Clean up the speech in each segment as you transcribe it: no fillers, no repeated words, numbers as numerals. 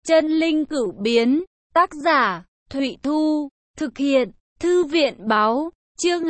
Chân linh cửu biến, tác giả, Thụy Thu, thực hiện, Thư viện báo, chương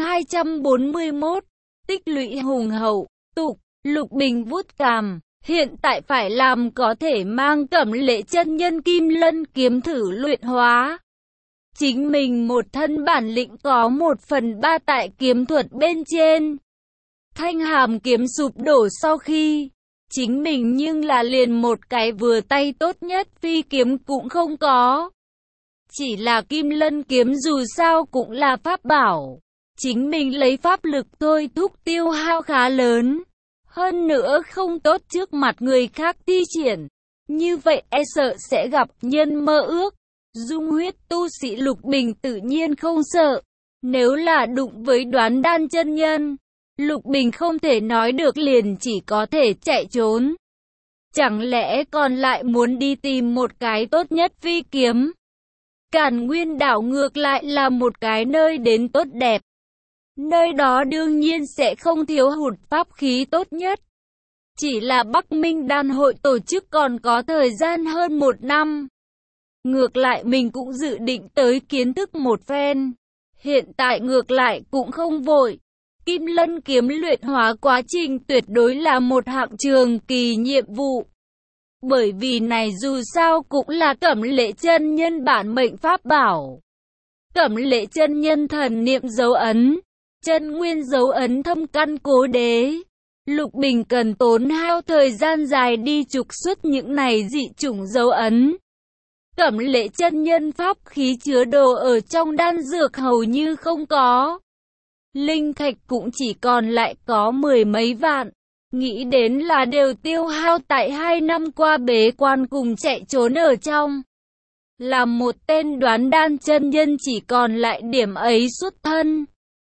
241, tích lũy hùng hậu, tục, Lục Bình vuốt cằm, hiện tại phải làm có thể mang Cẩm Lệ chân nhân Kim Lân kiếm thử luyện hóa. Chính mình một thân bản lĩnh có 1/3 tại kiếm thuật bên trên. Thanh hàm kiếm sụp đổ sau khi chính mình nhưng là liền một cái vừa tay tốt nhất phi kiếm cũng không có. Chỉ là Kim Lân kiếm dù sao cũng là pháp bảo. Chính mình lấy pháp lực thôi thúc tiêu hao khá lớn. Hơn nữa không tốt trước mặt người khác thi triển. Như vậy e sợ sẽ gặp nhân mơ ước. Dung huyết tu sĩ Lục Bình tự nhiên không sợ. Nếu là đụng với Đoán Đan chân nhân, Lục Bình không thể nói được liền chỉ có thể chạy trốn. Chẳng lẽ còn lại muốn đi tìm một cái tốt nhất phi kiếm? Càn Nguyên đảo ngược lại là một cái nơi đến tốt đẹp. Nơi đó đương nhiên sẽ không thiếu hụt pháp khí tốt nhất. Chỉ là Bắc Minh Đan hội tổ chức còn có thời gian hơn 1 năm. Ngược lại mình cũng dự định tới kiến thức một phen. Hiện tại ngược lại cũng không vội. Kim Lân kiếm luyện hóa quá trình tuyệt đối là một hạng trường kỳ nhiệm vụ. Bởi vì này dù sao cũng là Cẩm Lệ chân nhân bản mệnh pháp bảo. Cẩm Lệ chân nhân thần niệm dấu ấn, chân nguyên dấu ấn thâm căn cố đế. Lục Bình cần tốn hao thời gian dài đi trục xuất những này dị chủng dấu ấn. Cẩm Lệ chân nhân pháp khí chứa đồ ở trong đan dược hầu như không có. Linh thạch cũng chỉ còn lại có 10 mấy vạn. Nghĩ đến là đều tiêu hao tại 2 năm qua bế quan cùng chạy trốn ở trong. Là một tên Đoán Đan chân nhân chỉ còn lại điểm ấy xuất thân.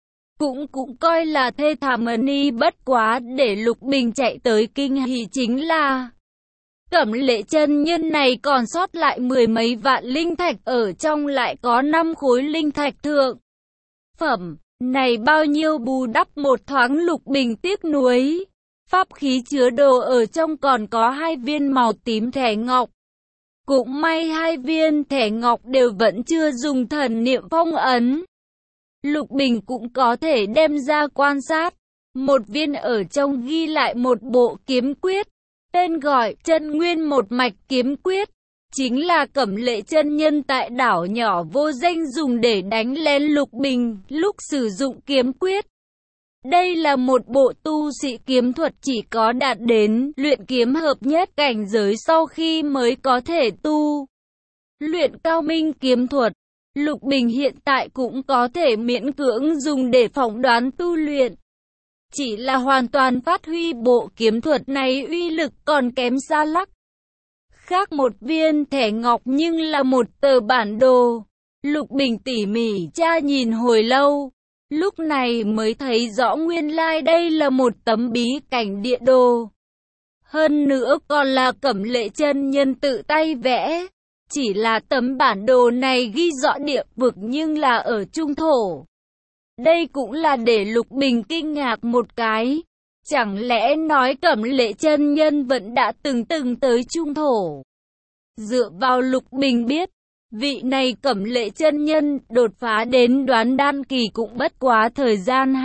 Cũng coi là thê thảm ni bất quá để Lục Bình chạy tới kinh hỉ chính là Cẩm Lệ chân nhân này còn sót lại 10 mấy vạn linh thạch ở trong lại có 5 khối linh thạch thượng phẩm. Này bao nhiêu bù đắp một thoáng Lục Bình tiếc nuối. Pháp khí chứa đồ ở trong còn có 2 viên màu tím thẻ ngọc. Cũng may 2 viên thẻ ngọc đều vẫn chưa dùng thần niệm phong ấn. Lục Bình cũng có thể đem ra quan sát. Một viên ở trong ghi lại một bộ kiếm quyết. Tên gọi Chân Nguyên một mạch kiếm quyết. Chính là Cẩm Lệ chân nhân tại đảo nhỏ vô danh dùng để đánh lén Lục Bình lúc sử dụng kiếm quyết. Đây là một bộ tu sĩ kiếm thuật chỉ có đạt đến luyện kiếm hợp nhất cảnh giới sau khi mới có thể tu luyện cao minh kiếm thuật. Lục Bình hiện tại cũng có thể miễn cưỡng dùng để phỏng đoán tu luyện. Chỉ là hoàn toàn phát huy bộ kiếm thuật này uy lực còn kém xa lắc. Khác một viên thẻ ngọc nhưng là một tờ bản đồ. Lục Bình tỉ mỉ tra nhìn hồi lâu. Lúc này mới thấy rõ nguyên lai đây là một tấm bí cảnh địa đồ. Hơn nữa còn là Cẩm Lệ chân nhân tự tay vẽ. Chỉ là tấm bản đồ này ghi rõ địa vực nhưng là ở trung thổ. Đây cũng là để Lục Bình kinh ngạc một cái. Chẳng lẽ nói Cẩm Lệ chân nhân vẫn đã từng tới trung thổ? Dựa vào Lục Bình biết, vị này Cẩm Lệ chân nhân đột phá đến Đoán Đan kỳ cũng bất quá thời gian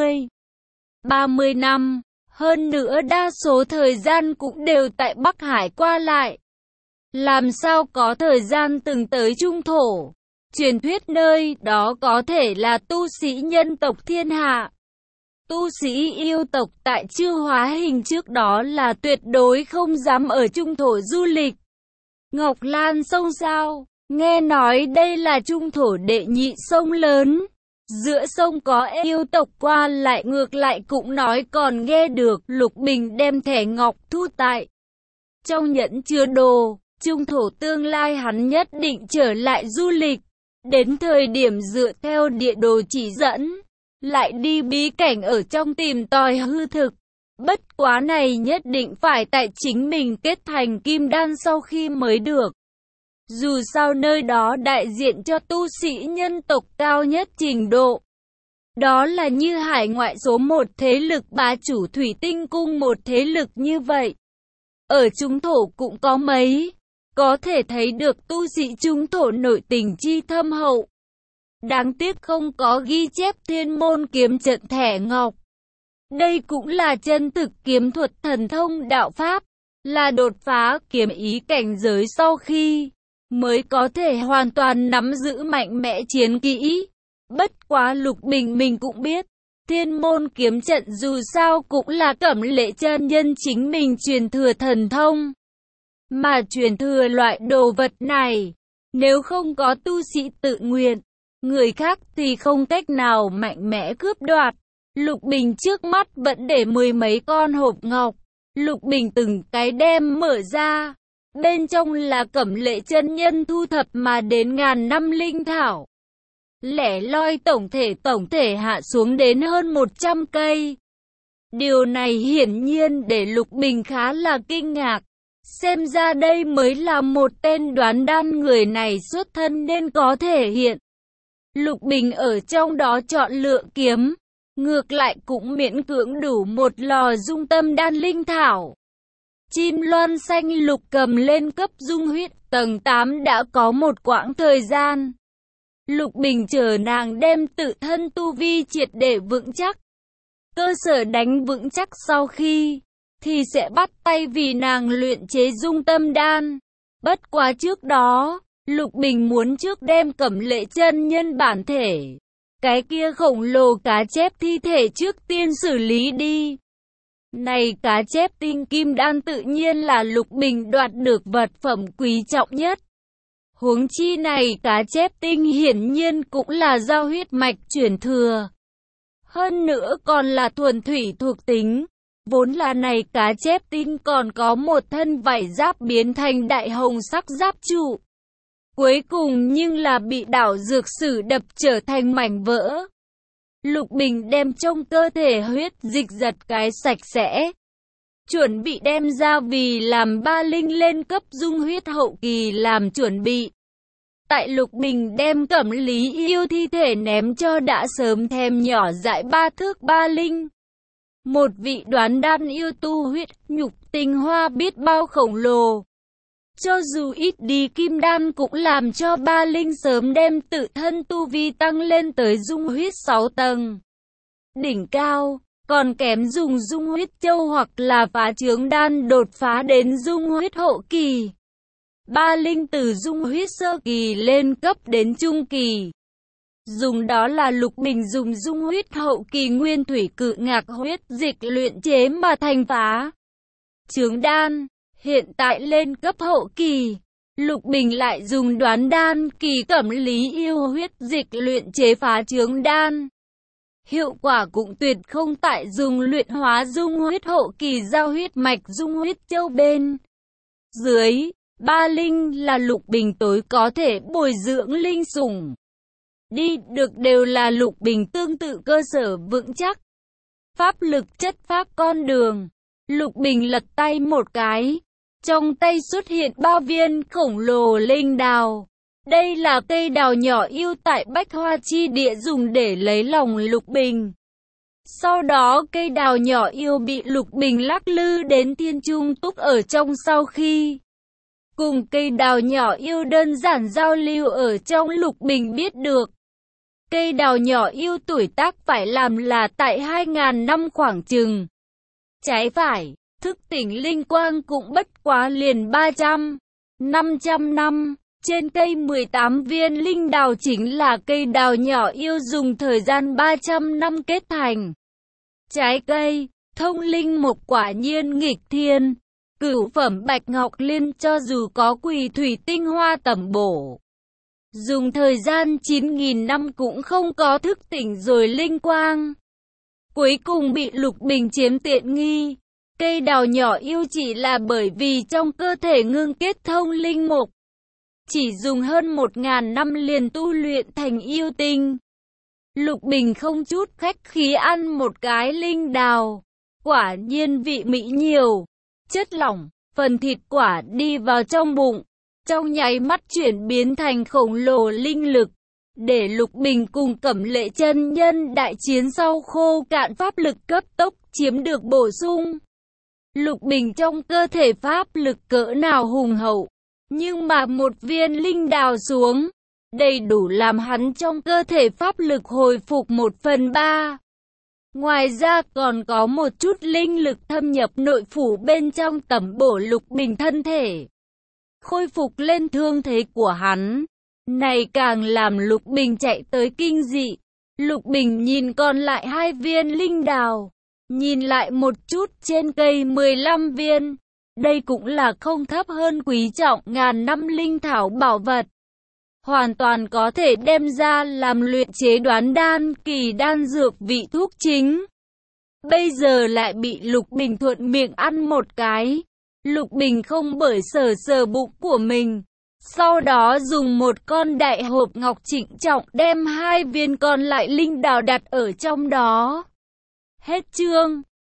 20-30 năm. Hơn nữa đa số thời gian cũng đều tại Bắc Hải qua lại. Làm sao có thời gian từng tới trung thổ? Truyền thuyết nơi đó có thể là tu sĩ nhân tộc thiên hạ. Tu sĩ yêu tộc tại chưa hóa hình trước đó là tuyệt đối không dám ở trung thổ du lịch. Ngọc Lan sông sao? Nghe nói đây là trung thổ đệ nhị sông lớn. Giữa sông có yêu tộc qua lại ngược lại cũng nói còn nghe được. Lục Bình đem thẻ ngọc thu tại trong nhẫn chứa đồ. Trung thổ tương lai hắn nhất định trở lại du lịch. Đến thời điểm dựa theo địa đồ chỉ dẫn, lại đi bí cảnh ở trong tìm tòi hư thực. Bất quá này nhất định phải tại chính mình kết thành kim đan sau khi mới được. Dù sao nơi đó đại diện cho tu sĩ nhân tộc cao nhất trình độ. Đó là như hải ngoại số một thế lực bá chủ Thủy Tinh Cung một thế lực như vậy. Ở trung thổ cũng có mấy. Có thể thấy được tu sĩ trung thổ nội tình chi thâm hậu. Đáng tiếc không có ghi chép thiên môn kiếm trận thẻ ngọc. Đây cũng là chân thực kiếm thuật thần thông đạo pháp, là đột phá kiếm ý cảnh giới sau khi mới có thể hoàn toàn nắm giữ mạnh mẽ chiến kỹ. Bất quá Lục Bình mình cũng biết, thiên môn kiếm trận dù sao cũng là Cẩm Lệ chân nhân chính mình truyền thừa thần thông. Mà truyền thừa loại đồ vật này, nếu không có tu sĩ tự nguyện, người khác thì không cách nào mạnh mẽ cướp đoạt. Lục Bình trước mắt vẫn để mười mấy con hộp ngọc. Lục Bình từng cái đem mở ra. Bên trong là Cẩm Lệ chân nhân thu thập mà đến ngàn năm linh thảo. Lẻ loi tổng thể hạ xuống đến hơn 100 cây. Điều này hiển nhiên để Lục Bình khá là kinh ngạc. Xem ra đây mới là một tên đoán đan, người này xuất thân nên có thể hiện. Lục Bình ở trong đó chọn lựa kiếm, ngược lại cũng miễn cưỡng đủ một lò dung tâm đan linh thảo. Chim loan xanh Lục cầm lên cấp dung huyết tầng 8 đã có một quãng thời gian. Lục Bình chờ nàng đem tự thân tu vi triệt để vững chắc. Cơ sở đánh vững chắc sau khi thì sẽ bắt tay vì nàng luyện chế dung tâm đan. Bất quá trước đó, Lục Bình muốn trước đem Cẩm Lệ chân nhân bản thể, cái kia khổng lồ cá chép thi thể trước tiên xử lý đi. Này cá chép tinh kim đan tự nhiên là Lục Bình đoạt được vật phẩm quý trọng nhất. Huống chi này cá chép tinh hiển nhiên cũng là do huyết mạch chuyển thừa. Hơn nữa còn là thuần thủy thuộc tính. Vốn là này cá chép tinh còn có một thân vảy giáp biến thành đại hồng sắc giáp trụ. Cuối cùng nhưng là bị đảo dược sử đập trở thành mảnh vỡ. Lục Bình đem trong cơ thể huyết dịch giật cái sạch sẽ. Chuẩn bị đem ra vì làm ba linh lên cấp dung huyết hậu kỳ làm chuẩn bị. Tại Lục Bình đem Cẩm Lý yêu thi thể ném cho đã sớm thèm nhỏ dại 3 thước ba linh. Một vị đoán đan yêu tu huyết nhục tinh hoa biết bao khổng lồ. Cho dù ít đi kim đan cũng làm cho ba linh sớm đem tự thân tu vi tăng lên tới dung huyết 6 tầng. Đỉnh cao, còn kém dùng dung huyết châu hoặc là phá chướng đan đột phá đến dung huyết hậu kỳ. Ba linh từ dung huyết sơ kỳ lên cấp đến trung kỳ. Dùng đó là Lục Bình dùng dung huyết hậu kỳ nguyên thủy cự ngạc huyết dịch luyện chế mà thành phá chướng đan. Hiện tại lên cấp hậu kỳ, Lục Bình lại dùng đoán đan kỳ Cẩm Lý yêu huyết dịch luyện chế phá chướng đan. Hiệu quả cũng tuyệt không tại dùng luyện hóa dung huyết hậu kỳ giao huyết mạch dung huyết châu bên dưới. Ba linh là Lục Bình tối có thể bồi dưỡng linh sủng. Đi được đều là Lục Bình tương tự cơ sở vững chắc. Pháp lực chất pháp con đường. Lục Bình lật tay một cái. Trong tay xuất hiện 3 viên khổng lồ linh đào. Đây là cây đào nhỏ yêu tại Bách Hoa Chi Địa dùng để lấy lòng Lục Bình. Sau đó cây đào nhỏ yêu bị Lục Bình lắc lư đến thiên trung túc ở trong sau khi cùng cây đào nhỏ yêu đơn giản giao lưu ở trong. Lục Bình biết được cây đào nhỏ yêu tuổi tác phải làm là tại 2.000 năm khoảng chừng. Trái phải, thức tỉnh linh quang cũng bất quá liền 500 năm. Trên cây 18 viên linh đào chính là cây đào nhỏ yêu dùng thời gian 300 năm kết thành. Trái cây, thông linh mộc quả nhiên nghịch thiên. Cửu phẩm bạch ngọc liên cho dù có quỳ thủy tinh hoa tẩm bổ. Dùng thời gian 9.000 năm cũng không có thức tỉnh rồi linh quang. Cuối cùng bị Lục Bình chiếm tiện nghi. Cây đào nhỏ yêu chỉ là bởi vì trong cơ thể ngưng kết thông linh mộc. Chỉ dùng hơn 1.000 năm liền tu luyện thành yêu tinh. Lục Bình không chút khách khí ăn một cái linh đào. Quả nhiên vị mỹ nhiều. Chất lỏng, phần thịt quả đi vào trong bụng. Trong nháy mắt chuyển biến thành khổng lồ linh lực. Để Lục Bình cùng Cẩm Lệ chân nhân đại chiến sau khô cạn pháp lực cấp tốc chiếm được bổ sung. Lục Bình trong cơ thể pháp lực cỡ nào hùng hậu. Nhưng mà một viên linh đào xuống, đầy đủ làm hắn trong cơ thể pháp lực hồi phục 1/3. Ngoài ra còn có một chút linh lực thâm nhập nội phủ bên trong tẩm bổ Lục Bình thân thể, khôi phục lên thương thế của hắn. Này càng làm Lục Bình chạy tới kinh dị. Lục Bình nhìn còn lại 2 viên linh đào, nhìn lại một chút trên cây 15 viên. Đây cũng là không thấp hơn quý trọng ngàn năm linh thảo bảo vật. Hoàn toàn có thể đem ra làm luyện chế đoán đan kỳ đan dược vị thuốc chính. Bây giờ lại bị Lục Bình thuận miệng ăn một cái. Lục Bình không bởi sờ bụng của mình. Sau đó dùng một con đại hộp ngọc trịnh trọng đem 2 viên còn lại linh đào đặt ở trong đó. Hết chương.